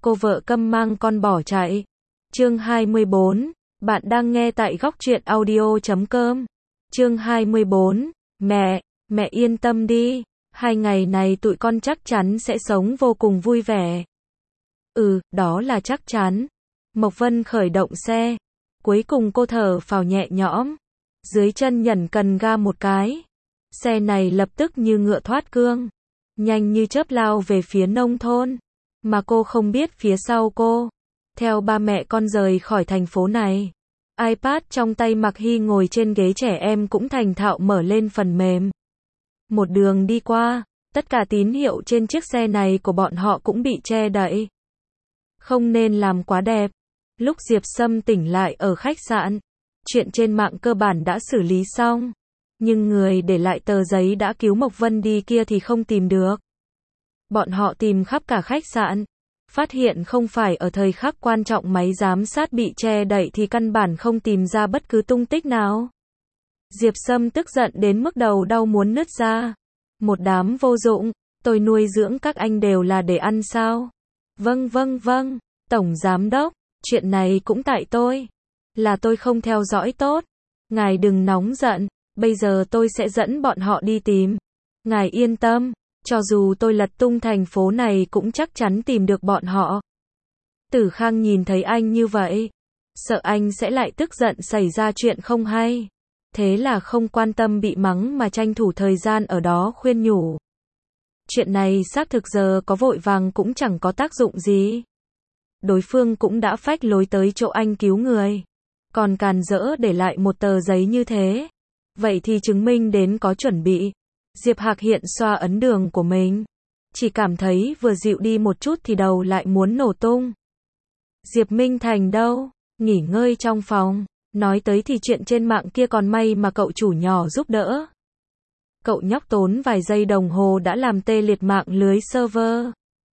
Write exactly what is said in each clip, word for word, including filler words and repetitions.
cô vợ câm mang con bỏ chạy. Chương hai mươi bốn, bạn đang nghe tại góc truyện audio chấm com. Chương hai mươi bốn, mẹ, mẹ yên tâm đi, hai ngày này tụi con chắc chắn sẽ sống vô cùng vui vẻ. Ừ, đó là chắc chắn. Mộc Vân khởi động xe, cuối cùng cô thở phào nhẹ nhõm, dưới chân nhẩn cần ga một cái. Xe này lập tức như ngựa thoát cương, nhanh như chớp lao về phía nông thôn, mà cô không biết phía sau cô, theo ba mẹ con rời khỏi thành phố này. iPad trong tay Mạc Hy ngồi trên ghế trẻ em cũng thành thạo mở lên phần mềm. Một đường đi qua, tất cả tín hiệu trên chiếc xe này của bọn họ cũng bị che đậy. Không nên làm quá đẹp. Lúc Diệp Sâm tỉnh lại ở khách sạn, chuyện trên mạng cơ bản đã xử lý xong, nhưng người để lại tờ giấy đã cứu Mộc Vân đi kia thì không tìm được. Bọn họ tìm khắp cả khách sạn, phát hiện không phải ở thời khắc quan trọng máy giám sát bị che đậy thì căn bản không tìm ra bất cứ tung tích nào. Diệp Sâm tức giận đến mức đầu đau muốn nứt ra. Một đám vô dụng, tôi nuôi dưỡng các anh đều là để ăn sao? Vâng vâng vâng, Tổng Giám Đốc, chuyện này cũng tại tôi. Là tôi không theo dõi tốt. Ngài đừng nóng giận, bây giờ tôi sẽ dẫn bọn họ đi tìm. Ngài yên tâm, cho dù tôi lật tung thành phố này cũng chắc chắn tìm được bọn họ. Tử Khang nhìn thấy anh như vậy, sợ anh sẽ lại tức giận xảy ra chuyện không hay. Thế là không quan tâm bị mắng mà tranh thủ thời gian ở đó khuyên nhủ. Chuyện này xác thực giờ có vội vàng cũng chẳng có tác dụng gì. Đối phương cũng đã phách lối tới chỗ anh cứu người, còn càn rỡ để lại một tờ giấy như thế. Vậy thì chứng minh đến có chuẩn bị. Diệp Hạc hiện xoa ấn đường của mình, chỉ cảm thấy vừa dịu đi một chút thì đầu lại muốn nổ tung. Diệp Minh Thành đâu? Nghỉ ngơi trong phòng. Nói tới thì chuyện trên mạng kia còn may mà cậu chủ nhỏ giúp đỡ. Cậu nhóc tốn vài giây đồng hồ đã làm tê liệt mạng lưới server.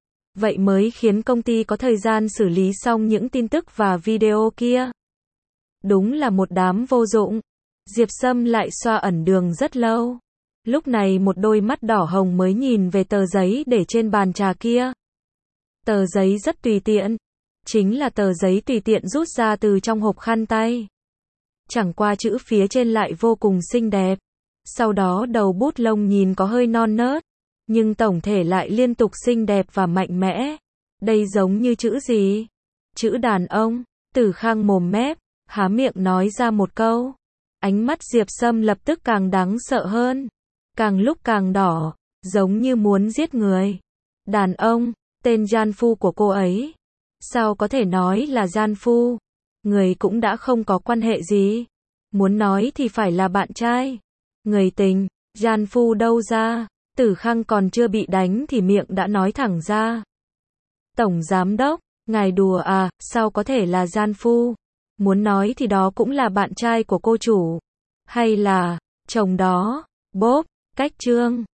Vậy mới khiến công ty có thời gian xử lý xong những tin tức và video kia. Đúng là một đám vô dụng. Diệp Sâm lại xoa ẩn đường rất lâu. Lúc này một đôi mắt đỏ hồng mới nhìn về tờ giấy để trên bàn trà kia. Tờ giấy rất tùy tiện. Chính là tờ giấy tùy tiện rút ra từ trong hộp khăn tay. Chẳng qua chữ phía trên lại vô cùng xinh đẹp. Sau đó đầu bút lông nhìn có hơi non nớt, nhưng tổng thể lại liên tục xinh đẹp và mạnh mẽ. Đây giống như chữ gì? Chữ đàn ông. Tử Khang mồm mép, há miệng nói ra một câu. Ánh mắt Diệp Sâm lập tức càng đáng sợ hơn, càng lúc càng đỏ, giống như muốn giết người. Đàn ông, tên gian phu của cô ấy. Sao có thể nói là gian phu? Người cũng đã không có quan hệ gì. Muốn nói thì phải là bạn trai. Người tình, gian phu đâu ra? Tử Khang còn chưa bị đánh thì miệng đã nói thẳng ra. Tổng Giám Đốc, ngài đùa à, sao có thể là gian phu? Muốn nói thì đó cũng là bạn trai của cô chủ. Hay là, chồng đó, bốp, cách chương.